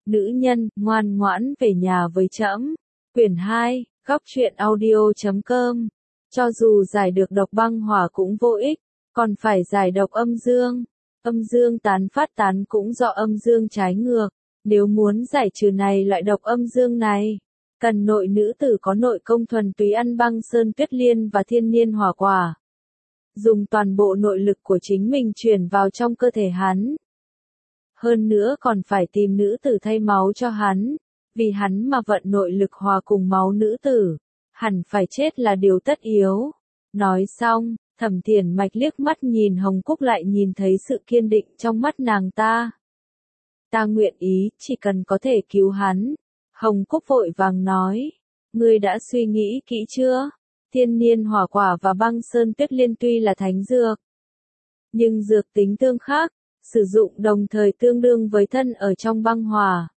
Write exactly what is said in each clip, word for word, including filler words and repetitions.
Nữ nhân, ngoan ngoãn về nhà với trẫm. Quyển hai, góc truyện audio chấm com. Cho dù giải được độc băng hỏa cũng vô ích, còn phải giải độc âm dương. Âm dương tán phát tán cũng do âm dương trái ngược. Nếu muốn giải trừ này loại độc âm dương này, cần nội nữ tử có nội công thuần túy ăn băng sơn tuyết liên và thiên nhiên hỏa quả. Dùng toàn bộ nội lực của chính mình truyền vào trong cơ thể hắn. Hơn nữa còn phải tìm nữ tử thay máu cho hắn, vì hắn mà vận nội lực hòa cùng máu nữ tử, hẳn phải chết là điều tất yếu. Nói xong, Thẩm Thiển Mạch liếc mắt nhìn Hồng Cúc lại nhìn thấy sự kiên định trong mắt nàng ta. Ta nguyện ý, chỉ cần có thể cứu hắn. Hồng Cúc vội vàng nói, ngươi đã suy nghĩ kỹ chưa? Thiên niên hỏa quả và băng sơn tuyết liên tuy là thánh dược, nhưng dược tính tương khác, sử dụng đồng thời tương đương với thân ở trong băng hỏa.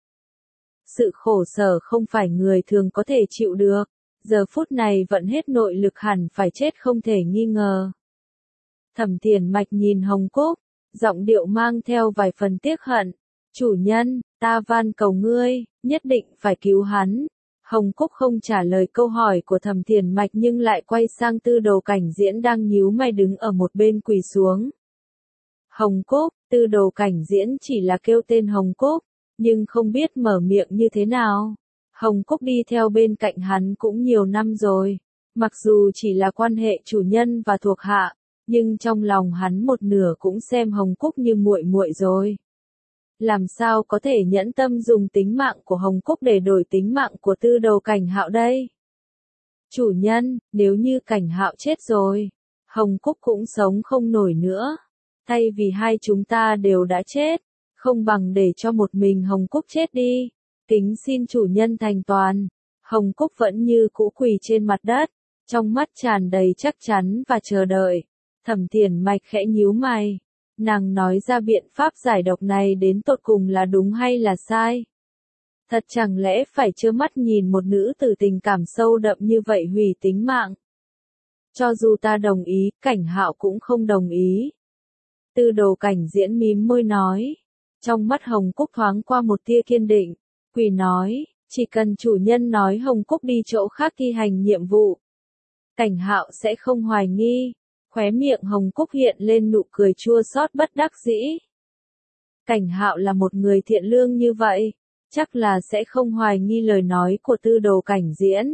Sự khổ sở không phải người thường có thể chịu được, giờ phút này vận hết nội lực hẳn phải chết không thể nghi ngờ. Thẩm Thiển Mạch nhìn Hồng Cúc, giọng điệu mang theo vài phần tiếc hận. Chủ nhân, ta van cầu ngươi, nhất định phải cứu hắn. Hồng Cúc không trả lời câu hỏi của Thẩm Thiển Mạch nhưng lại quay sang Tư Đồ Cảnh Diễn đang nhíu mày đứng ở một bên quỳ xuống. Hồng Cúc, Tư Đồ Cảnh Diễn chỉ là kêu tên Hồng Cúc, nhưng không biết mở miệng như thế nào. Hồng Cúc đi theo bên cạnh hắn cũng nhiều năm rồi, mặc dù chỉ là quan hệ chủ nhân và thuộc hạ, nhưng trong lòng hắn một nửa cũng xem Hồng Cúc như muội muội rồi. Làm sao có thể nhẫn tâm dùng tính mạng của Hồng Cúc để đổi tính mạng của Tư Đồ Cảnh Hạo đây? Chủ nhân, nếu như Cảnh Hạo chết rồi, Hồng Cúc cũng sống không nổi nữa. Thay vì hai chúng ta đều đã chết, không bằng để cho một mình Hồng Cúc chết đi. Kính xin chủ nhân thành toàn. Hồng Cúc vẫn như cũ quỳ trên mặt đất, trong mắt tràn đầy chắc chắn và chờ đợi. Thẩm Thiển Mạch khẽ nhíu mày. Nàng nói ra biện pháp giải độc này đến tột cùng là đúng hay là sai? Thật chẳng lẽ phải trơ mắt nhìn một nữ tử tình cảm sâu đậm như vậy hủy tính mạng? Cho dù ta đồng ý, Cảnh Hạo cũng không đồng ý. Tư Đồ Cảnh Diễn mím môi nói. Trong mắt Hồng Cúc thoáng qua một tia kiên định. Quỳ nói, chỉ cần chủ nhân nói Hồng Cúc đi chỗ khác thi hành nhiệm vụ, Cảnh Hạo sẽ không hoài nghi. Khóe miệng Hồng Cúc hiện lên nụ cười chua xót bất đắc dĩ. Cảnh Hạo là một người thiện lương như vậy, chắc là sẽ không hoài nghi lời nói của Tư Đồ Cảnh Diễn.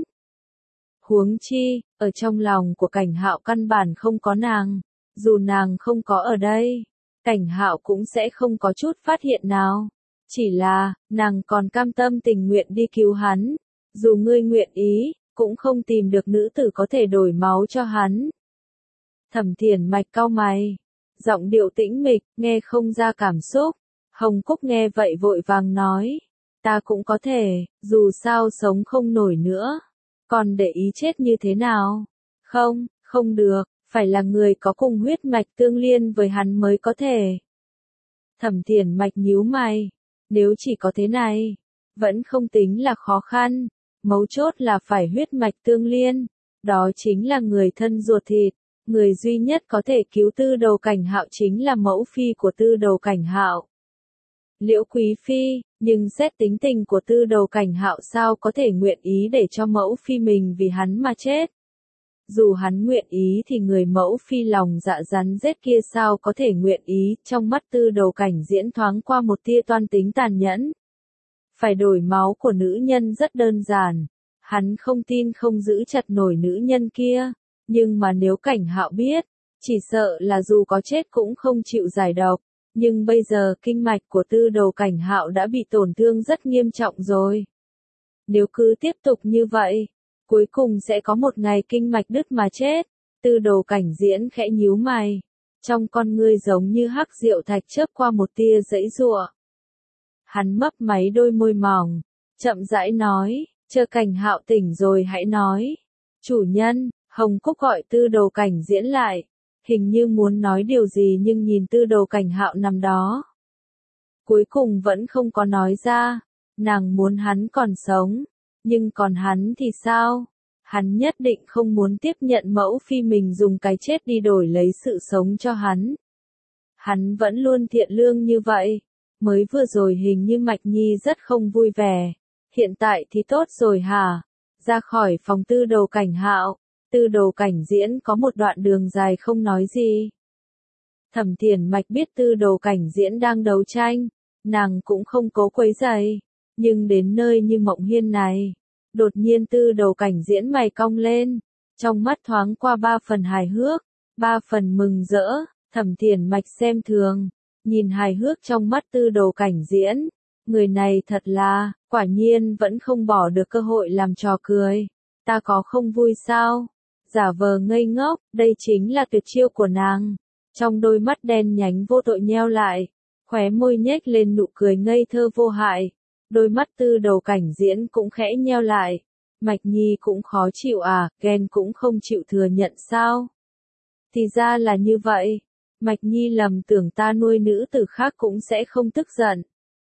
Huống chi, ở trong lòng của Cảnh Hạo căn bản không có nàng, dù nàng không có ở đây, Cảnh Hạo cũng sẽ không có chút phát hiện nào. Chỉ là, nàng còn cam tâm tình nguyện đi cứu hắn, dù ngươi nguyện ý, cũng không tìm được nữ tử có thể đổi máu cho hắn. Thẩm Thiển Mạch cau mày, giọng điệu tĩnh mịch, nghe không ra cảm xúc. Hồng Cúc nghe vậy vội vàng nói, ta cũng có thể, dù sao sống không nổi nữa, còn để ý chết như thế nào? Không, không được, phải là người có cùng huyết mạch tương liên với hắn mới có thể. Thẩm Thiển Mạch nhíu mày, nếu chỉ có thế này, vẫn không tính là khó khăn, mấu chốt là phải huyết mạch tương liên, đó chính là người thân ruột thịt. Người duy nhất có thể cứu Tư Đồ Cảnh Hạo chính là mẫu phi của Tư Đồ Cảnh Hạo, Liễu Quý Phi, nhưng xét tính tình của Tư Đồ Cảnh Hạo sao có thể nguyện ý để cho mẫu phi mình vì hắn mà chết. Dù hắn nguyện ý thì người mẫu phi lòng dạ rắn rết kia sao có thể nguyện ý. Trong mắt Tư Đồ Cảnh Diễn thoáng qua một tia toan tính tàn nhẫn. Phải đổi máu của nữ nhân rất đơn giản, hắn không tin không giữ chặt nổi nữ nhân kia. Nhưng mà nếu Cảnh Hạo biết, chỉ sợ là dù có chết cũng không chịu giải độc. Nhưng bây giờ kinh mạch của Tư Đồ Cảnh Hạo đã bị tổn thương rất nghiêm trọng rồi. Nếu cứ tiếp tục như vậy, cuối cùng sẽ có một ngày kinh mạch đứt mà chết. Tư Đồ Cảnh Diễn khẽ nhíu mày, trong con ngươi giống như hắc diệu thạch chớp qua một tia giãy giụa. Hắn mấp máy đôi môi mỏng, chậm rãi nói, chờ Cảnh Hạo tỉnh rồi hãy nói. Chủ nhân. Hồng Cúc gọi Tư Đồ Cảnh Diễn lại, hình như muốn nói điều gì nhưng nhìn Tư Đồ Cảnh Hạo nằm đó. Cuối cùng vẫn không có nói ra, nàng muốn hắn còn sống, nhưng còn hắn thì sao? Hắn nhất định không muốn tiếp nhận mẫu phi mình dùng cái chết đi đổi lấy sự sống cho hắn. Hắn vẫn luôn thiện lương như vậy, mới vừa rồi hình như Mạch Nhi rất không vui vẻ. Hiện tại thì tốt rồi hả? Ra khỏi phòng Tư Đồ Cảnh Hạo, Tư Đồ Cảnh Diễn có một đoạn đường dài không nói gì. Thẩm Thiền Mạch biết Tư Đồ Cảnh Diễn đang đấu tranh, nàng cũng không cố quấy rầy, nhưng đến nơi như Mộng Hiên này, đột nhiên Tư Đồ Cảnh Diễn mày cong lên, trong mắt thoáng qua ba phần hài hước, ba phần mừng rỡ. Thẩm Thiền Mạch xem thường, nhìn hài hước trong mắt Tư Đồ Cảnh Diễn, người này thật là, quả nhiên vẫn không bỏ được cơ hội làm trò cười. Ta có không vui sao? Giả vờ ngây ngốc, đây chính là tuyệt chiêu của nàng. Trong đôi mắt đen nhánh vô tội nheo lại, khóe môi nhếch lên nụ cười ngây thơ vô hại. Đôi mắt Tư Đồ Cảnh Diễn cũng khẽ nheo lại. Mạch Nhi cũng khó chịu à, ghen cũng không chịu thừa nhận sao? Thì ra là như vậy. Mạch Nhi lầm tưởng ta nuôi nữ tử khác cũng sẽ không tức giận.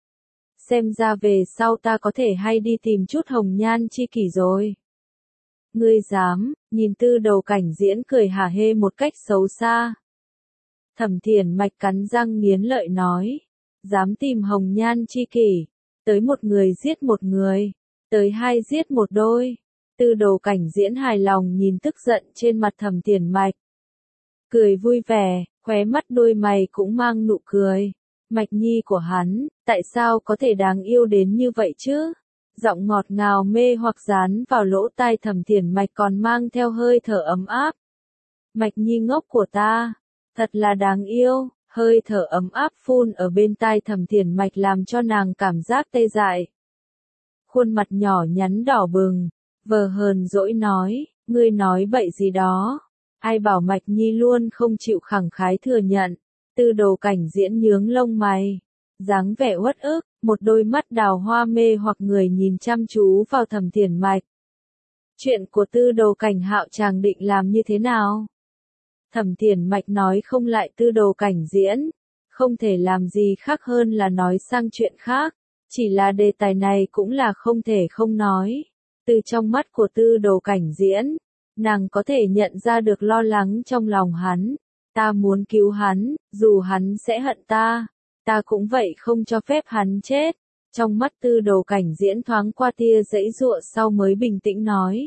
Xem ra về sau ta có thể hay đi tìm chút hồng nhan chi kỷ rồi. Ngươi dám, nhìn Tư Đồ Cảnh Diễn cười hả hê một cách xấu xa. Thẩm Thiền Mạch cắn răng nghiến lợi nói, dám tìm hồng nhan chi kỷ, tới một người giết một người, tới hai giết một đôi. Tư Đồ Cảnh Diễn hài lòng nhìn tức giận trên mặt Thẩm Thiền Mạch. Cười vui vẻ, khóe mắt đôi mày cũng mang nụ cười. Mạch Nhi của hắn, tại sao có thể đáng yêu đến như vậy chứ? Giọng ngọt ngào mê hoặc dán vào lỗ tai Thẩm Thiền Mạch còn mang theo hơi thở ấm áp. Mạch Nhi ngốc của ta, thật là đáng yêu, hơi thở ấm áp phun ở bên tai Thẩm Thiền Mạch làm cho nàng cảm giác tê dại. Khuôn mặt nhỏ nhắn đỏ bừng, vờ hờn dỗi nói, ngươi nói bậy gì đó. Ai bảo Mạch Nhi luôn không chịu khẳng khái thừa nhận. Tư Đồ Cảnh Diễn nhướng lông mày, dáng vẻ uất ức, một đôi mắt đào hoa mê hoặc người nhìn chăm chú vào Thẩm Thiền Mạch. Chuyện của Tư Đồ Cảnh Hạo chàng định làm như thế nào? Thẩm Thiền Mạch nói không lại Tư Đồ Cảnh Diễn, không thể làm gì khác hơn là nói sang chuyện khác, chỉ là đề tài này cũng là không thể không nói. Từ trong mắt của Tư Đồ Cảnh Diễn, nàng có thể nhận ra được lo lắng trong lòng hắn. Ta muốn cứu hắn, dù hắn sẽ hận ta, ta cũng vậy không cho phép hắn chết. Trong mắt Tư Đồ Cảnh Diễn thoáng qua tia giãy giụa sau mới bình tĩnh nói.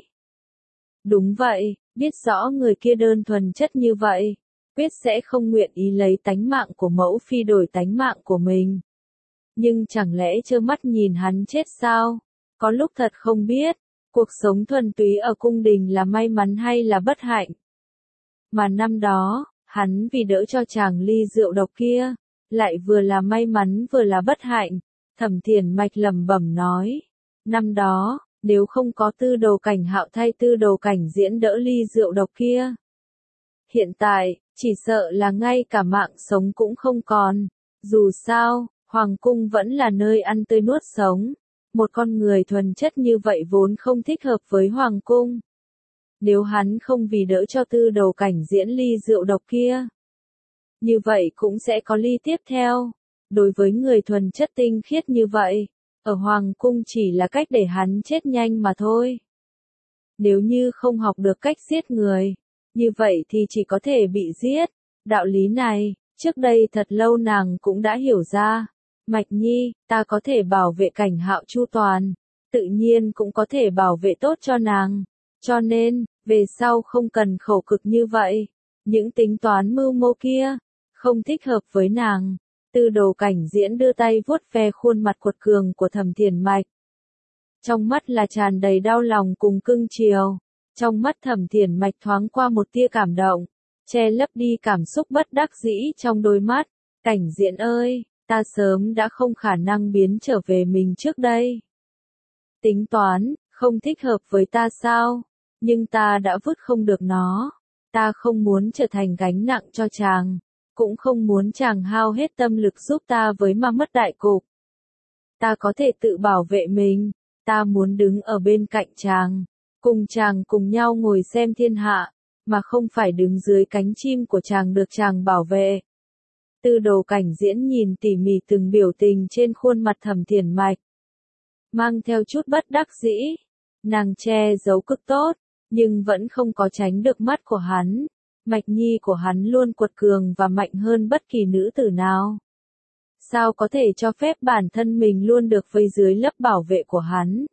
Đúng vậy, biết rõ người kia đơn thuần chất như vậy, quyết sẽ không nguyện ý lấy tánh mạng của mẫu phi đổi tánh mạng của mình. Nhưng chẳng lẽ trơ mắt nhìn hắn chết sao? Có lúc thật không biết, cuộc sống thuần túy ở cung đình là may mắn hay là bất hạnh. Mà năm đó, hắn vì đỡ cho chàng ly rượu độc kia, lại vừa là may mắn vừa là bất hạnh. Thẩm Thiền Mạch lẩm bẩm nói, năm đó, nếu không có Tư Đồ Cảnh Hạo thay Tư Đồ Cảnh Diễn đỡ ly rượu độc kia, hiện tại, chỉ sợ là ngay cả mạng sống cũng không còn. Dù sao, Hoàng cung vẫn là nơi ăn tươi nuốt sống. Một con người thuần chất như vậy vốn không thích hợp với Hoàng cung. Nếu hắn không vì đỡ cho Tư Đồ Cảnh Diễn ly rượu độc kia, như vậy cũng sẽ có ly tiếp theo. Đối với người thuần chất tinh khiết như vậy, ở Hoàng cung chỉ là cách để hắn chết nhanh mà thôi. Nếu như không học được cách giết người, như vậy thì chỉ có thể bị giết. Đạo lý này, trước đây thật lâu nàng cũng đã hiểu ra. Mạch Nhi, ta có thể bảo vệ Cảnh Hạo chu toàn, tự nhiên cũng có thể bảo vệ tốt cho nàng. Cho nên, về sau không cần khổ cực như vậy. Những tính toán mưu mô kia, không thích hợp với nàng. Tư Đồ Cảnh Diễn đưa tay vuốt ve khuôn mặt cuột cường của Thẩm Thiền Mạch. Trong mắt là tràn đầy đau lòng cùng cưng chiều. Trong mắt Thẩm Thiền Mạch thoáng qua một tia cảm động, che lấp đi cảm xúc bất đắc dĩ trong đôi mắt. Cảnh Diễn ơi, ta sớm đã không khả năng biến trở về mình trước đây. Tính toán, không thích hợp với ta sao? Nhưng ta đã vứt không được nó. Ta không muốn trở thành gánh nặng cho chàng, cũng không muốn chàng hao hết tâm lực giúp ta với ma mất đại cục. Ta có thể tự bảo vệ mình, ta muốn đứng ở bên cạnh chàng, cùng chàng cùng nhau ngồi xem thiên hạ, mà không phải đứng dưới cánh chim của chàng được chàng bảo vệ. Tư Đồ Cảnh Diễn nhìn tỉ mỉ từng biểu tình trên khuôn mặt Thẩm Thiền Mạch, mang theo chút bất đắc dĩ. Nàng che giấu cực tốt, nhưng vẫn không có tránh được mắt của hắn. Mạch Nhi của hắn luôn cuột cường và mạnh hơn bất kỳ nữ tử nào. sao có thể cho phép bản thân mình luôn được vây dưới lớp bảo vệ của hắn.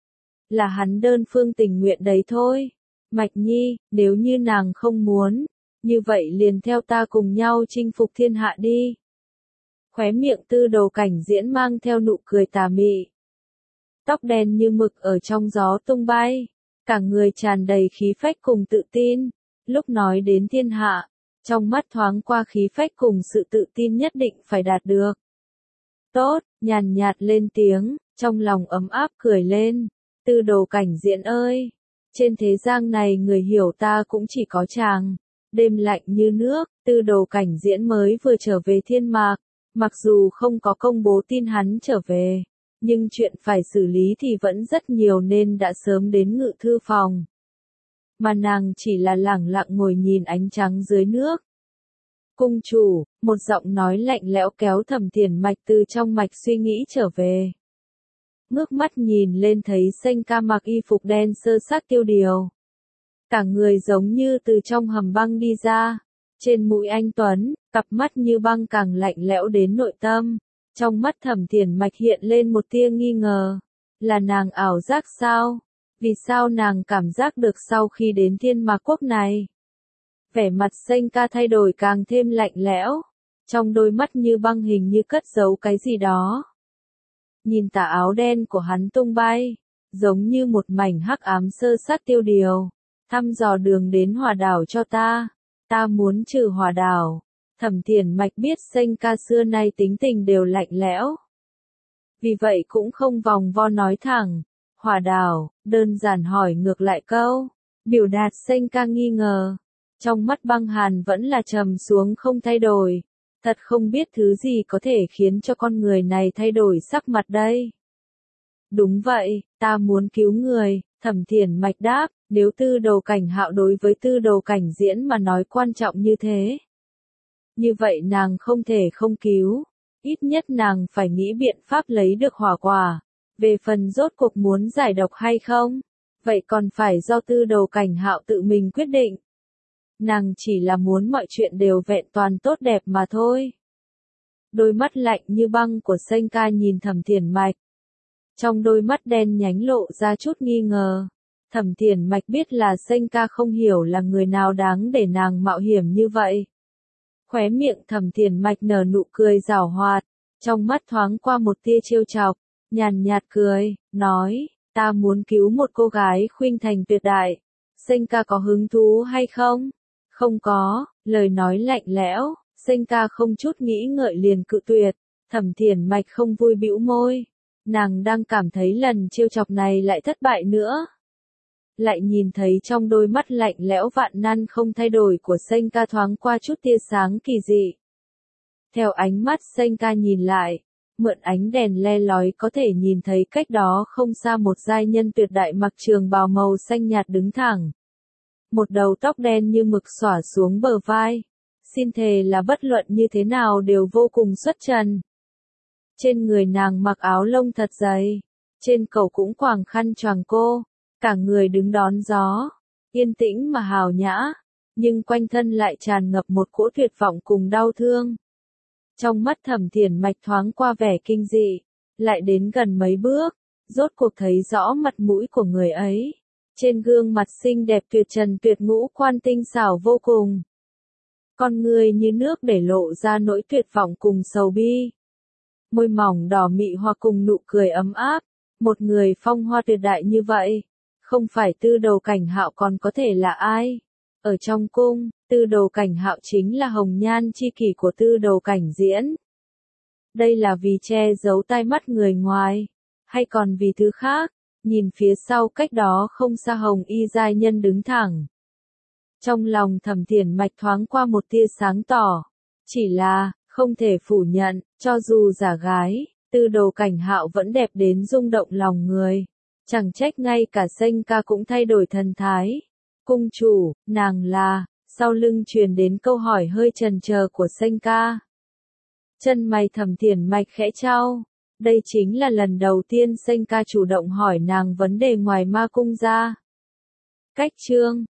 Là hắn đơn phương tình nguyện đấy thôi. Mạch Nhi, nếu như nàng không muốn, như vậy liền theo ta cùng nhau chinh phục thiên hạ đi. Khóe miệng Tư Đồ Cảnh Diễn mang theo nụ cười tà mị. Tóc đen như mực ở trong gió tung bay, cả người tràn đầy khí phách cùng tự tin. Lúc nói đến thiên hạ, trong mắt thoáng qua khí phách cùng sự tự tin nhất định phải đạt được. Tốt, nhàn nhạt lên tiếng, trong lòng ấm áp cười lên. Tư Đồ Cảnh Diễn ơi, trên thế gian này người hiểu ta cũng chỉ có chàng. Đêm lạnh như nước, Tư Đồ Cảnh Diễn mới vừa trở về thiên mạc, mặc dù không có công bố tin hắn trở về, nhưng chuyện phải xử lý thì vẫn rất nhiều nên đã sớm đến ngự thư phòng. Mà nàng chỉ là lẳng lặng ngồi nhìn ánh trắng dưới nước. Cung chủ, một giọng nói lạnh lẽo kéo Thẩm Thiền Mạch từ trong mạch suy nghĩ trở về. Ngước mắt nhìn lên thấy Xanh Ca mặc y phục đen sơ sát tiêu điều. Cả người giống như từ trong hầm băng đi ra. Trên mũi anh Tuấn, cặp mắt như băng càng lạnh lẽo đến nội tâm. Trong mắt Thẩm Thiền Mạch hiện lên một tia nghi ngờ. Là nàng ảo giác sao? Vì sao nàng cảm giác được sau khi đến Thiên Mạc Quốc này? Vẻ mặt Xanh Ca thay đổi càng thêm lạnh lẽo. Trong đôi mắt như băng hình như cất giấu cái gì đó. Nhìn tà áo đen của hắn tung bay, giống như một mảnh hắc ám sơ sát tiêu điều. Thăm dò đường đến Hỏa Đảo cho ta. Ta muốn trừ Hỏa Đảo. Thẩm Thiền Mạch biết Xanh Ca xưa nay tính tình đều lạnh lẽo. Vì vậy cũng không vòng vo nói thẳng. Hỏa Đảo, đơn giản hỏi ngược lại câu. Biểu đạt Xanh Ca nghi ngờ. Trong mắt băng hàn vẫn là trầm xuống không thay đổi. Thật không biết thứ gì có thể khiến cho con người này thay đổi sắc mặt đây. Đúng vậy, ta muốn cứu người, Thẩm Thiền Mạch đáp, nếu Tư Đồ Cảnh Hạo đối với Tư Đồ Cảnh Diễn mà nói quan trọng như thế. Như vậy nàng không thể không cứu, ít nhất nàng phải nghĩ biện pháp lấy được hỏa quả. Về phần rốt cuộc muốn giải độc hay không, vậy còn phải do Tư Đồ Cảnh Hạo tự mình quyết định. Nàng chỉ là muốn mọi chuyện đều vẹn toàn tốt đẹp mà thôi. Đôi mắt lạnh như băng của Xanh Ca nhìn Thẩm Thiền Mạch. Trong đôi mắt đen nhánh lộ ra chút nghi ngờ. Thẩm Thiền Mạch biết là Xanh Ca không hiểu là người nào đáng để nàng mạo hiểm như vậy. Khóe miệng Thẩm Thiền Mạch nở nụ cười giảo hoạt, trong mắt thoáng qua một tia trêu chọc, nhàn nhạt cười, nói, ta muốn cứu một cô gái khuynh thành tuyệt đại. Xanh Ca có hứng thú hay không? Không có, lời nói lạnh lẽo, Xanh Ca không chút nghĩ ngợi liền cự tuyệt. Thẩm Thiền Mạch không vui bĩu môi, nàng đang cảm thấy lần trêu chọc này lại thất bại nữa. Lại nhìn thấy trong đôi mắt lạnh lẽo vạn nan không thay đổi của Xanh Ca thoáng qua chút tia sáng kỳ dị. Theo ánh mắt Xanh Ca nhìn lại, mượn ánh đèn le lói có thể nhìn thấy cách đó không xa một giai nhân tuyệt đại mặc trường bào màu xanh nhạt đứng thẳng. Một đầu tóc đen như mực xõa xuống bờ vai. Xin thề là bất luận như thế nào đều vô cùng xuất trần. Trên người nàng mặc áo lông thật dày. Trên cổ cũng quàng khăn choàng cô. Cả người đứng đón gió. Yên tĩnh mà hào nhã. Nhưng quanh thân lại tràn ngập một cỗ tuyệt vọng cùng đau thương. Trong mắt Thẩm Thiền Mạch thoáng qua vẻ kinh dị. Lại đến gần mấy bước. Rốt cuộc thấy rõ mặt mũi của người ấy. Trên gương mặt xinh đẹp tuyệt trần tuyệt ngũ quan tinh xảo vô cùng. Con người như nước để lộ ra nỗi tuyệt vọng cùng sầu bi. Môi mỏng đỏ mị hoa cùng nụ cười ấm áp. Một người phong hoa tuyệt đại như vậy. Không phải Tư Đồ Cảnh Hạo còn có thể là ai? Ở trong cung, Tư Đồ Cảnh Hạo chính là hồng nhan chi kỷ của Tư Đồ Cảnh Diễn. Đây là vì che giấu tai mắt người ngoài. Hay còn vì thứ khác? Nhìn phía sau cách đó không xa hồng y giai nhân đứng thẳng. Trong lòng Thẩm Thiền Mạch thoáng qua một tia sáng tỏ. Chỉ là, không thể phủ nhận, cho dù giả gái, Tư Đồ Cảnh Hạo vẫn đẹp đến rung động lòng người. Chẳng trách ngay cả Xanh Ca cũng thay đổi thần thái. Cung chủ, nàng là, sau lưng truyền đến câu hỏi hơi chần chờ của Xanh Ca. Chân mày Thẩm Thiền Mạch khẽ chau. Đây chính là lần đầu tiên Xanh Ca chủ động hỏi nàng vấn đề ngoài ma cung ra. Cách chương